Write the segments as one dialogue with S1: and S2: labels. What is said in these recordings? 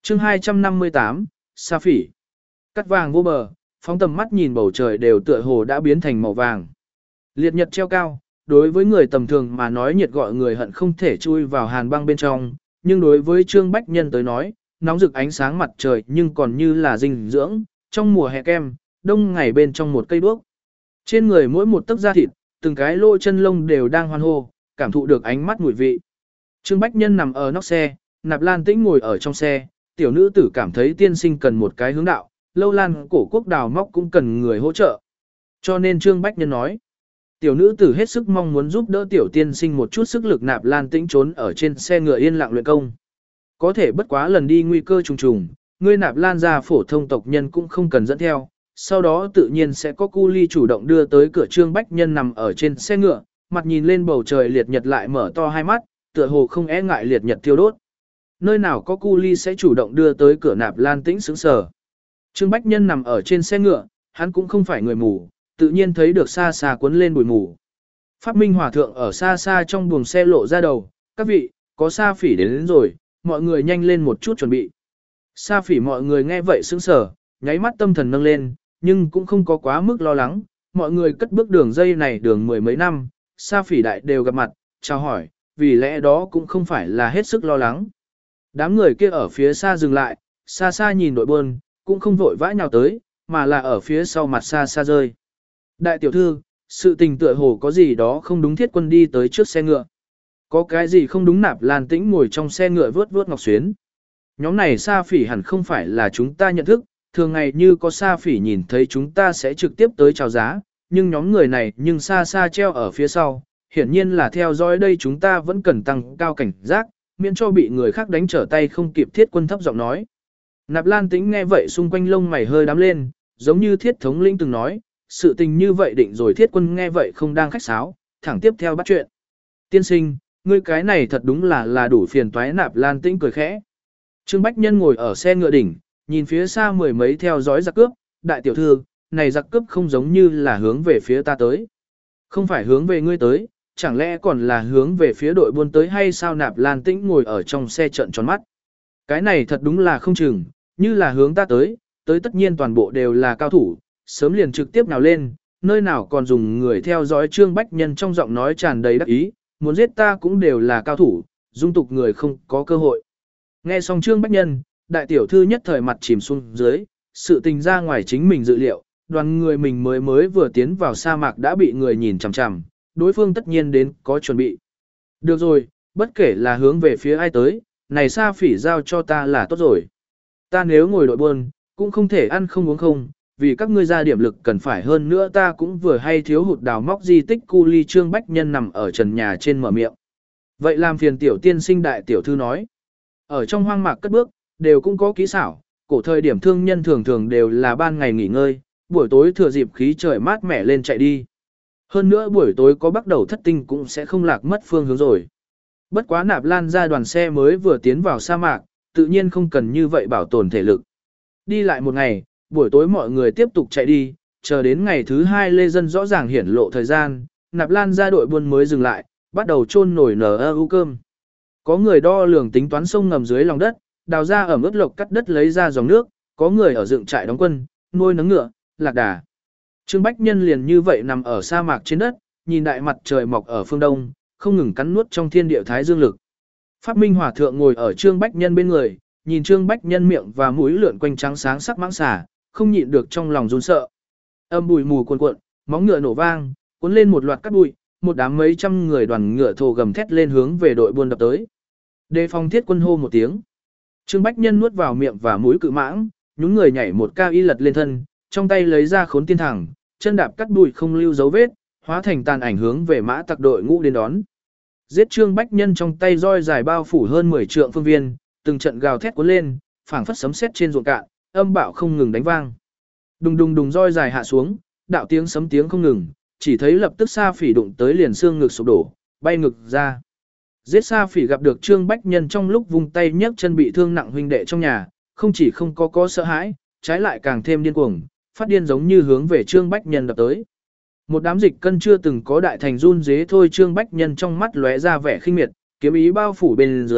S1: chương 258, Sa Phỉ. Cắt vàng vô bờ, phóng tầm mắt nhìn bầu trời đều tựa hồ đã biến thành màu vàng. Liệt nhật treo cao, đối với người tầm thường mà nói nhiệt gọi người hận không thể chui vào hàn băng bên trong, nhưng đối với Trương Bách Nhân tới nói, nóng rực ánh sáng mặt trời nhưng còn như là dinh dưỡng, trong mùa hè kem, đông ngày bên trong một cây đuốc. Trên người mỗi một tấc da thịt, từng cái lỗ chân lông đều đang hoan hô, cảm thụ được ánh mắt mùi vị. Trương Bách Nhân nằm ở nóc xe, Nạp Lan Tĩnh ngồi ở trong xe, tiểu nữ tử cảm thấy tiên sinh cần một cái hướng đạo, Lâu Lan cổ quốc đào móc cũng cần người hỗ trợ. Cho nên Trương Bách Nhân nói, tiểu nữ tử hết sức mong muốn giúp đỡ tiểu tiên sinh một chút sức lực. Nạp Lan Tĩnh trốn ở trên xe ngựa yên lặng luyện công. Có thể bất quá lần đi nguy cơ trùng trùng, ngươi Nạp Lan gia phổ thông tộc nhân cũng không cần dẫn theo, sau đó tự nhiên sẽ có cu ly chủ động đưa tới cửa. Trương Bách Nhân nằm ở trên xe ngựa, mặt nhìn lên bầu trời liệt nhật lại mở to hai mắt, tựa hồ không e ngại liệt nhật thiêu đốt. Nơi nào có cu ly sẽ chủ động đưa tới cửa. Nạp Lan Tĩnh sững sờ. Trương Bách Nhân nằm ở trên xe ngựa, hắn cũng không phải người mù, tự nhiên thấy được xa xa cuốn lên bụi mù. Pháp Minh Hòa Thượng ở xa xa trong buồng xe lộ ra đầu, các vị, có Sa Phỉ đến rồi, mọi người nhanh lên một chút chuẩn bị. Sa Phỉ mọi người nghe vậy sững sờ, nháy mắt tâm thần nâng lên, nhưng cũng không có quá mức lo lắng, mọi người cất bước đường dây này đường mười mấy năm, Sa Phỉ đại đều gặp mặt, chào hỏi, vì lẽ đó cũng không phải là hết sức lo lắng. Đám người kia ở phía xa dừng lại, xa xa nhìn đội buôn, cũng không vội vã nhào tới, mà là ở phía sau mặt xa xa rơi. Đại tiểu thư, sự tình tựa hồ có gì đó không đúng. Thiết Quân đi tới trước xe ngựa. Có cái gì không đúng? Nạp Lan Tĩnh ngồi trong xe ngựa vớt vớt ngọc xuyến. Nhóm này Sa Phỉ hẳn không phải là chúng ta nhận thức, thường ngày như có Sa Phỉ nhìn thấy chúng ta sẽ trực tiếp tới chào giá, nhưng nhóm người này nhưng xa xa treo ở phía sau, hiển nhiên là theo dõi đây. Chúng ta vẫn cần tăng cao cảnh giác, miễn cho bị người khác đánh trở tay không kịp. Thiết Quân thấp giọng nói. Nạp Lan Tĩnh nghe vậy xung quanh lông mày hơi đám lên, giống như Thiết thống lĩnh từng nói, sự tình như vậy định rồi. Thiết Quân nghe vậy không đang khách sáo, thẳng tiếp theo bắt chuyện. Tiên sinh, ngươi cái này thật đúng là đủ phiền toái. Nạp Lan Tĩnh cười khẽ. Trương Bách Nhân ngồi ở xe ngựa đỉnh, nhìn phía xa mười mấy theo dõi giặc cướp. Đại tiểu thư, này giặc cướp không giống như là hướng về phía ta tới. Không phải hướng về ngươi tới, chẳng lẽ còn là hướng về phía đội buôn tới hay sao? Nạp Lan Tĩnh ngồi ở trong xe trợn tròn mắt. Cái này thật đúng là không chừng, như là hướng ta tới tất nhiên toàn bộ đều là cao thủ, sớm liền trực tiếp nào lên, nơi nào còn dùng người theo dõi. Trương Bách Nhân trong giọng nói tràn đầy đắc ý, muốn giết ta cũng đều là cao thủ, dung tục người không có cơ hội. Nghe xong Trương Bách Nhân, đại tiểu thư nhất thời mặt chìm xuống dưới, sự tình ra ngoài chính mình dự liệu, đoàn người mình mới vừa tiến vào sa mạc đã bị người nhìn chằm chằm, đối phương tất nhiên đến có chuẩn bị. Được rồi, bất kể là hướng về phía ai tới, này Sa Phỉ giao cho ta là tốt rồi. Ta nếu ngồi đội buôn, cũng không thể ăn không uống không, vì các ngươi ra điểm lực cần phải hơn nữa. Ta cũng vừa hay thiếu hụt đào móc di tích cu ly. Trương Bách Nhân nằm ở trần nhà trên mở miệng. Vậy làm phiền tiểu tiên sinh. Đại tiểu thư nói. Ở trong hoang mạc cất bước, đều cũng có kỹ xảo, cổ thời điểm thương nhân thường thường đều là ban ngày nghỉ ngơi, buổi tối thừa dịp khí trời mát mẻ lên chạy đi. Hơn nữa buổi tối có bắt đầu thất tinh cũng sẽ không lạc mất phương hướng rồi. Bất quá Nạp Lan ra đoàn xe mới vừa tiến vào sa mạc, tự nhiên không cần như vậy bảo tồn thể lực. Đi lại một ngày, buổi tối mọi người tiếp tục chạy đi, chờ đến ngày thứ hai Lê Dân rõ ràng hiển lộ thời gian, Nạp Lan ra đội buôn mới dừng lại, bắt đầu chôn nổi NU cơm. Có người đo lường tính toán sông ngầm dưới lòng đất, đào ra ẩm ướt lộc cắt đất lấy ra dòng nước, có người ở dựng trại đóng quân, nuôi nấng ngựa, lạc đà. Trương Bách Nhân liền như vậy nằm ở sa mạc trên đất, nhìn đại mặt trời mọc ở phương đông, không ngừng cắn nuốt trong thiên địa thái dương lực. Pháp Minh Hòa Thượng ngồi ở Trương Bách Nhân bên người, nhìn Trương Bách Nhân miệng và mũi lượn quanh trắng sáng sắc mãng xà, không nhịn được trong lòng run sợ. Âm bụi mù cuồn cuộn, móng ngựa nổ vang, cuốn lên một loạt cát bụi, một đám mấy trăm người đoàn ngựa thồ gầm thét lên hướng về đội buôn đập tới. Đề phòng Thiết Quân hô một tiếng. Trương Bách Nhân nuốt vào miệng và mũi cự mãng, nhún người nhảy một cao y lật lên thân, trong tay lấy ra khốn tiên thẳng, chân đạp cắt bụi không lưu dấu vết, hóa thành tàn ảnh hướng về mã tặc đội ngũ đến đón. Giết Trương Bách Nhân trong tay roi dài bao phủ hơn 10 trượng phương viên, từng trận gào thét cuốn lên, phảng phất sấm sét trên ruộng cạn, âm bạo không ngừng đánh vang. Đùng đùng đùng roi dài hạ xuống, đạo tiếng sấm tiếng không ngừng, chỉ thấy lập tức Sa Phỉ đụng tới liền xương ngực sụp đổ, bay ngực ra. Giết Sa Phỉ gặp được Trương Bách Nhân trong lúc vung tay nhấc chân bị thương nặng huynh đệ trong nhà, không chỉ không có sợ hãi, trái lại càng thêm điên cuồng, phát điên giống như hướng về Trương Bách Nhân đập tới. Một đám dịch cân chưa từng có đại thành run dế thôi. Trương Bách Nhân trong mắt lóe ra vẻ khinh miệt, kiếm ý bao phủ bên dưới,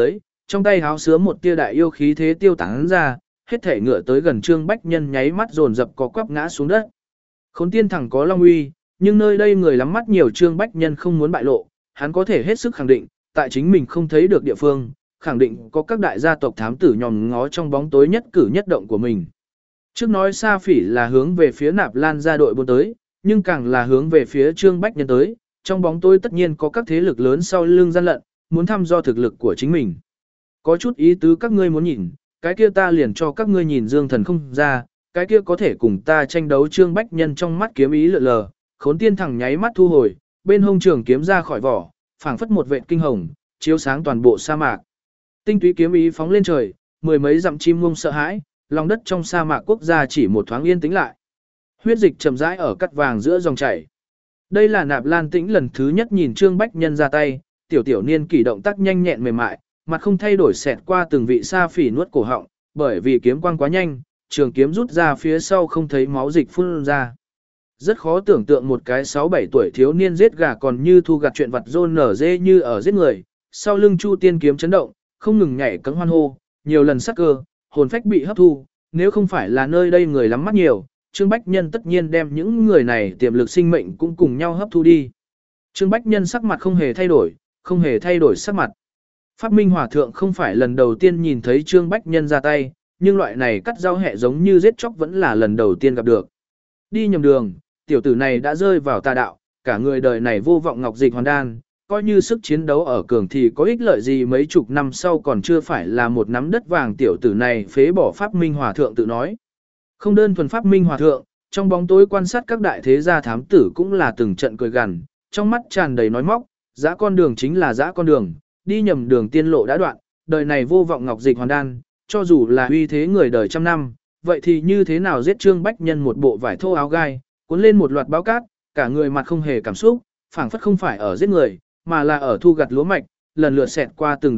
S1: trong tay háo sứa một tia đại yêu khí thế tiêu tán ra, hết thể ngựa tới gần Trương Bách Nhân nháy mắt dồn dập có quắp ngã xuống đất. Khốn tiên thẳng có long uy, nhưng nơi đây người lắm mắt nhiều, Trương Bách Nhân không muốn bại lộ, hắn có thể hết sức khẳng định, tại chính mình không thấy được địa phương, khẳng định có các đại gia tộc thám tử nhòm ngó trong bóng tối nhất cử nhất động của mình. Trước nói Sa Phỉ là hướng về phía Nạp Lan gia đội buôn tới, nhưng càng là hướng về phía Trương Bách Nhân tới, trong bóng tối tất nhiên có các thế lực lớn sau lưng gian lận, muốn thăm dò thực lực của chính mình. Có chút ý tứ các ngươi muốn nhìn, cái kia ta liền cho các ngươi nhìn Dương Thần không ra, cái kia có thể cùng ta tranh đấu. Trương Bách Nhân trong mắt kiếm ý lượn lờ, Khốn tiên thẳng nháy mắt thu hồi, bên hông trường kiếm ra khỏi vỏ, phảng phất một vệt kinh hồng, chiếu sáng toàn bộ sa mạc. Tinh túy kiếm ý phóng lên trời, mười mấy dặm chim ngông sợ hãi, lòng đất trong sa mạc quốc gia chỉ một thoáng yên tĩnh lại. Huyết dịch chậm rãi ở cắt vàng giữa dòng chảy. Đây là Nạp Lan Tĩnh lần thứ nhất nhìn Trương Bách Nhân ra tay, tiểu niên kỷ động tác nhanh nhẹn mềm mại, mặt không thay đổi xẹt qua từng vị Sa Phỉ nuốt cổ họng, bởi vì kiếm quang quá nhanh, trường kiếm rút ra phía sau không thấy máu dịch phun ra. Rất khó tưởng tượng một cái 6-7 tuổi thiếu niên giết gà còn như thu gặt chuyện vặt rôn nở dê như ở giết người, sau lưng Chu Tiên kiếm chấn động, không ngừng nhảy cẫng hoan hô, nhiều lần sắc cơ, hồn phách bị hấp thu, nếu không phải là nơi đây người lắm mắt nhiều, Trương Bách Nhân tất nhiên đem những người này tiềm lực sinh mệnh cũng cùng nhau hấp thu đi. Trương Bách Nhân sắc mặt không hề thay đổi sắc mặt. Pháp Minh Hòa Thượng không phải lần đầu tiên nhìn thấy Trương Bách Nhân ra tay, nhưng loại này cắt rau hẹ giống như giết chóc vẫn là lần đầu tiên gặp được. Đi nhầm đường, tiểu tử này đã rơi vào tà đạo, cả người đời này vô vọng ngọc dịch hoàn đan, coi như sức chiến đấu ở cường thì có ích lợi gì, mấy chục năm sau còn chưa phải là một nắm đất vàng. Tiểu tử này phế bỏ Pháp Minh Hòa Thượng tự nói. Không đơn thuần Pháp Minh Hòa Thượng, trong bóng tối quan sát các đại thế gia thám tử cũng là từng trận cười gằn, trong mắt tràn đầy nói móc, dã con đường chính là dã con đường, đi nhầm đường tiên lộ đã đoạn, đời này vô vọng ngọc dịch hoàn đan, cho dù là uy thế người đời trăm năm, vậy thì như thế nào giết Trương Bách Nhân một bộ vải thô áo gai, cuốn lên một loạt báo cát, cả người mặt không hề cảm xúc, phảng phất không phải ở giết người, mà là ở thu gặt lúa mạch, lần lượt xẹt qua từng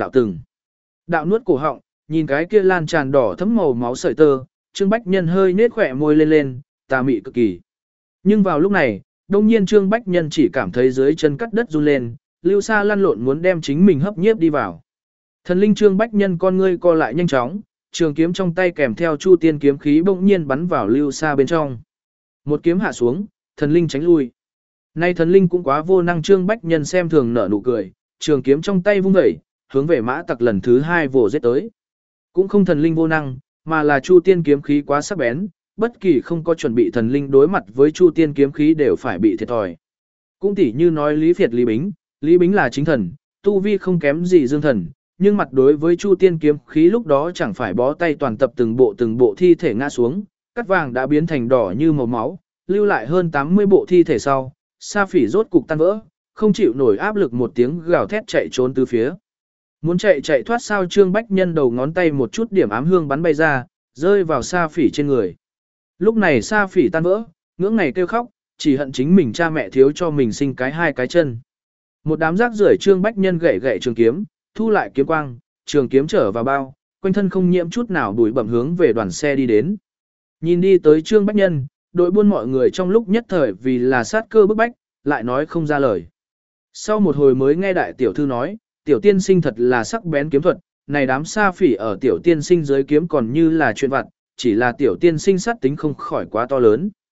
S1: đạo nuốt cổ họng, nhìn cái kia lan tràn đỏ thấm màu máu sợi tơ, Trương Bách Nhân hơi nết khỏe môi lên, tà mị cực kỳ. Nhưng vào lúc này, đông nhiên Trương Bách Nhân chỉ cảm thấy dưới chân cắt đất run lên, Lưu Sa lăn lộn muốn đem chính mình hấp nhiếp đi vào. Thần linh Trương Bách Nhân con ngươi co lại nhanh chóng, trường kiếm trong tay kèm theo Chu Tiên kiếm khí bỗng nhiên bắn vào Lưu Sa bên trong. Một kiếm hạ xuống, thần linh tránh lui. Nay thần linh cũng quá vô năng, Trương Bách Nhân xem thường nở nụ cười, trường kiếm trong tay vung dậy, hướng về Mã Tặc lần thứ 2 vồ giết tới. Cũng không thần linh vô năng, mà là Chu Tiên kiếm khí quá sắc bén, bất kỳ không có chuẩn bị thần linh đối mặt với Chu Tiên kiếm khí đều phải bị thiệt thòi. Cũng tỉ như nói Lý Việt Lý Bính là chính thần, tu vi không kém gì Dương Thần, nhưng mặt đối với Chu Tiên kiếm khí lúc đó chẳng phải bó tay toàn tập từng bộ thi thể ngã xuống, cắt vàng đã biến thành đỏ như màu máu, lưu lại hơn 80 bộ thi thể sau, Sa Phỉ rốt cục tan vỡ, không chịu nổi áp lực một tiếng gào thét chạy trốn từ phía. Muốn chạy thoát sao, Trương Bách Nhân đầu ngón tay một chút điểm ám hương bắn bay ra, rơi vào Sa Phỉ trên người. Lúc này Sa Phỉ tan vỡ, ngưỡng ngày kêu khóc, chỉ hận chính mình cha mẹ thiếu cho mình sinh hai cái chân. Một đám rác rưởi, Trương Bách Nhân gậy trường kiếm, thu lại kiếm quang, trường kiếm trở vào bao, quanh thân không nhiễm chút nào bụi bặm hướng về đoàn xe đi đến. Nhìn đi tới Trương Bách Nhân, đội buôn mọi người trong lúc nhất thời vì là sát cơ bức bách, lại nói không ra lời. Sau một hồi mới nghe đại tiểu thư nói, tiểu tiên sinh thật là sắc bén kiếm thuật, này đám Sa Phỉ ở tiểu tiên sinh dưới kiếm còn như là chuyện vặt, chỉ là tiểu tiên sinh sát tính không khỏi quá to lớn.